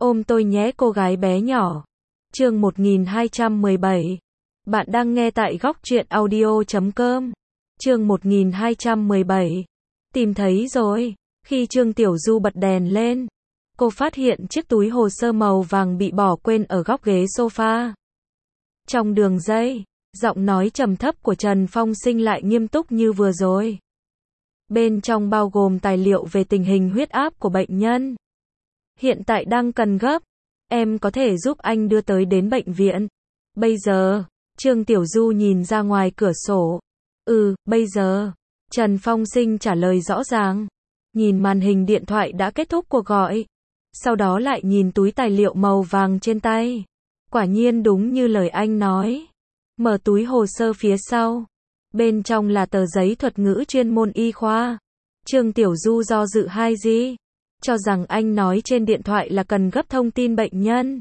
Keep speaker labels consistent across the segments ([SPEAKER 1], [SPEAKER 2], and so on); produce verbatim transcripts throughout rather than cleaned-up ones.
[SPEAKER 1] Ôm tôi nhé cô gái bé nhỏ. Chương một nghìn hai trăm mười bảy. Bạn đang nghe tại góc truyện audio chấm com. Chương một nghìn hai trăm mười bảy. Tìm thấy rồi. Khi Trương Tiểu Du bật đèn lên, cô phát hiện chiếc túi hồ sơ màu vàng bị bỏ quên ở góc ghế sofa. Trong đường dây, giọng nói trầm thấp của Trần Phong Sinh lại nghiêm túc như vừa rồi. Bên trong bao gồm tài liệu về tình hình huyết áp của bệnh nhân. Hiện tại đang cần gấp. Em có thể giúp anh đưa tới đến bệnh viện. Bây giờ, Trương Tiểu Du nhìn ra ngoài cửa sổ. Ừ, bây giờ. Trần Phong Sinh trả lời rõ ràng. Nhìn màn hình điện thoại đã kết thúc cuộc gọi. Sau đó lại nhìn túi tài liệu màu vàng trên tay. Quả nhiên đúng như lời anh nói. Mở túi hồ sơ phía sau. Bên trong là tờ giấy thuật ngữ chuyên môn y khoa. Trương Tiểu Du do dự hai gì? Cho rằng anh nói trên điện thoại là cần gấp thông tin bệnh nhân.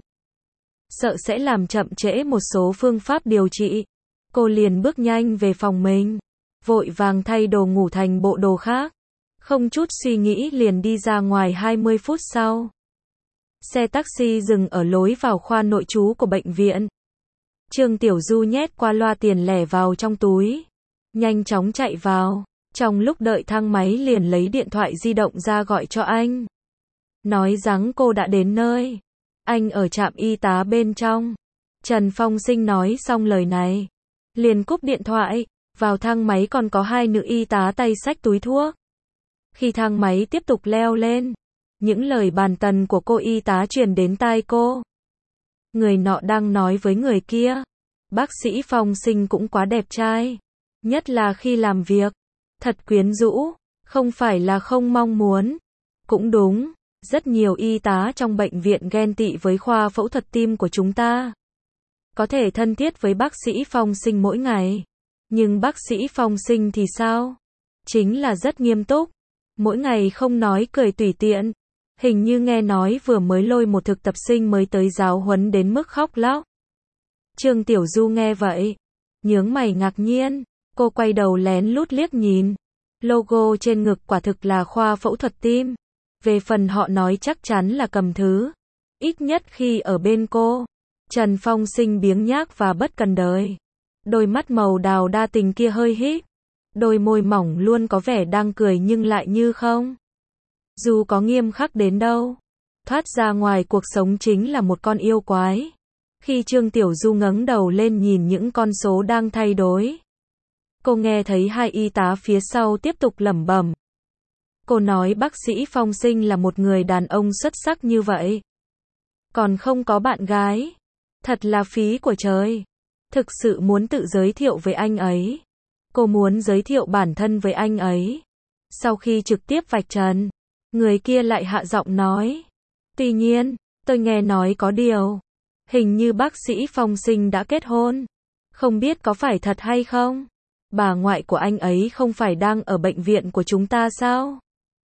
[SPEAKER 1] Sợ sẽ làm chậm trễ một số phương pháp điều trị. Cô liền bước nhanh về phòng mình. Vội vàng thay đồ ngủ thành bộ đồ khác. Không chút suy nghĩ liền đi ra ngoài hai mươi phút sau. Xe taxi dừng ở lối vào khoa nội trú của bệnh viện. Trương Tiểu Du nhét qua loa tiền lẻ vào trong túi. Nhanh chóng chạy vào. Trong lúc đợi thang máy liền lấy điện thoại di động ra gọi cho anh. Nói rằng cô đã đến nơi. Anh ở trạm y tá bên trong. Trần Phong Sinh nói xong lời này. Liền cúp điện thoại. Vào thang máy còn có hai nữ y tá tay xách túi thuốc. Khi thang máy tiếp tục leo lên. Những lời bàn tần của cô y tá truyền đến tai cô. Người nọ đang nói với người kia. Bác sĩ Phong Sinh cũng quá đẹp trai. Nhất là khi làm việc. Thật quyến rũ. Không phải là không mong muốn. Cũng đúng. Rất nhiều y tá trong bệnh viện ghen tị với khoa phẫu thuật tim của chúng ta. Có thể thân thiết với bác sĩ Phong Sinh mỗi ngày. Nhưng bác sĩ Phong Sinh thì sao? Chính là rất nghiêm túc. Mỗi ngày không nói cười tùy tiện. Hình như nghe nói vừa mới lôi một thực tập sinh mới tới giáo huấn đến mức khóc lóc. Trương Tiểu Du nghe vậy. Nhướng mày ngạc nhiên. Cô quay đầu lén lút liếc nhìn. Logo trên ngực quả thực là khoa phẫu thuật tim. Về phần họ nói chắc chắn là cầm thứ. Ít nhất khi ở bên cô. Trần Phong Sinh biếng nhác và bất cần đời. Đôi mắt màu đào đa tình kia hơi híp. Đôi môi mỏng luôn có vẻ đang cười nhưng lại như không. Dù có nghiêm khắc đến đâu. Thoát ra ngoài cuộc sống chính là một con yêu quái. Khi Trương Tiểu Du ngẩng đầu lên nhìn những con số đang thay đổi. Cô nghe thấy hai y tá phía sau tiếp tục lẩm bẩm. Cô nói bác sĩ Phong Sinh là một người đàn ông xuất sắc như vậy. Còn không có bạn gái. Thật là phí của trời. Thực sự muốn tự giới thiệu với anh ấy. Cô muốn giới thiệu bản thân với anh ấy. Sau khi trực tiếp vạch trần, người kia lại hạ giọng nói. Tuy nhiên, tôi nghe nói có điều. Hình như bác sĩ Phong Sinh đã kết hôn. Không biết có phải thật hay không? Bà ngoại của anh ấy không phải đang ở bệnh viện của chúng ta sao?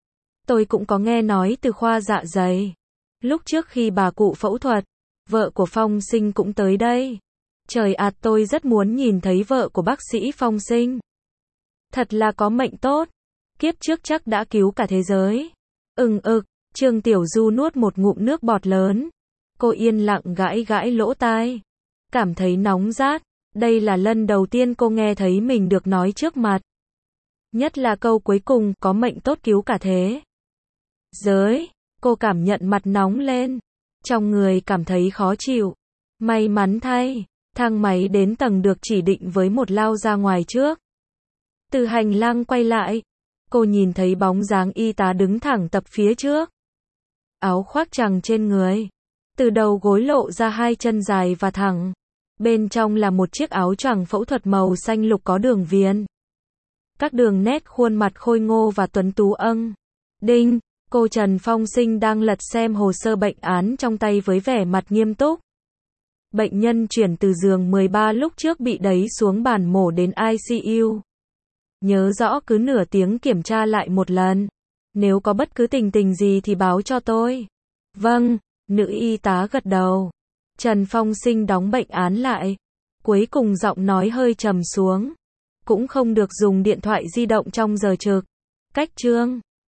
[SPEAKER 1] Tôi cũng có nghe nói từ khoa dạ dày. Lúc trước khi bà cụ phẫu thuật, vợ của Phong Sinh cũng tới đây. Trời ạt tôi rất muốn nhìn thấy vợ của bác sĩ Phong Sinh. Thật là có mệnh tốt. Kiếp trước chắc đã cứu cả thế giới. Ừng ực, Trương Tiểu Du nuốt một ngụm nước bọt lớn. Cô yên lặng gãi gãi lỗ tai. Cảm thấy nóng rát. Đây là lần đầu tiên cô nghe thấy mình được nói trước mặt. Nhất là câu cuối cùng, có mệnh tốt cứu cả thế giới. Cô cảm nhận mặt nóng lên. Trong người cảm thấy khó chịu. May mắn thay, thang máy đến tầng được chỉ định với một lao ra ngoài trước. Từ hành lang quay lại, cô nhìn thấy bóng dáng y tá đứng thẳng tập phía trước. Áo khoác choàng trên người. Từ đầu gối lộ ra hai chân dài và thẳng. Bên trong là một chiếc áo choàng phẫu thuật màu xanh lục có đường viền. Các đường nét khuôn mặt khôi ngô và tuấn tú âng. Đinh, cô Trần Phong Sinh đang lật xem hồ sơ bệnh án trong tay với vẻ mặt nghiêm túc. Bệnh nhân chuyển từ giường mười ba lúc trước bị đẩy xuống bàn mổ đến i xê u. Nhớ rõ cứ nửa tiếng kiểm tra lại một lần. Nếu có bất cứ tình tình gì thì báo cho tôi. Vâng, nữ y tá gật đầu. Trần Phong Sinh đóng bệnh án lại. Cuối cùng giọng nói hơi trầm xuống. Cũng không được dùng điện thoại di động trong giờ trực. Cách Trương